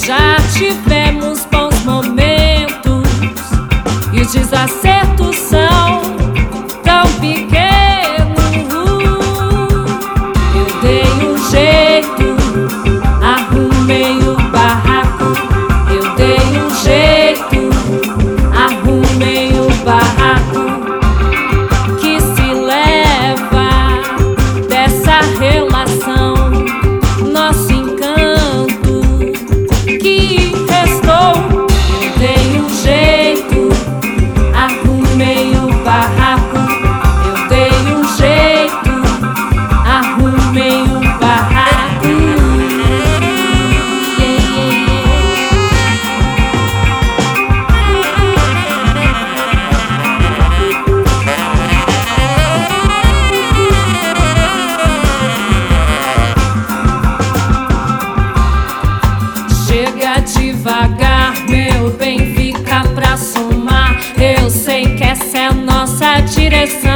Já tivemos bons momentos e os desacertos são tão pequenos. Eu dei um jeito, arrumei o barraco. Eu dei um jeito, arrumei o barraco. Que se leva dessa relação nosso encanto que restou. Eu dei um jeito, arrumei o barraco. Eu dei um jeito, arrumei o barraco. Chega devagar, meu bem, fica pra somar. Eu sei que essa é a nossa direção.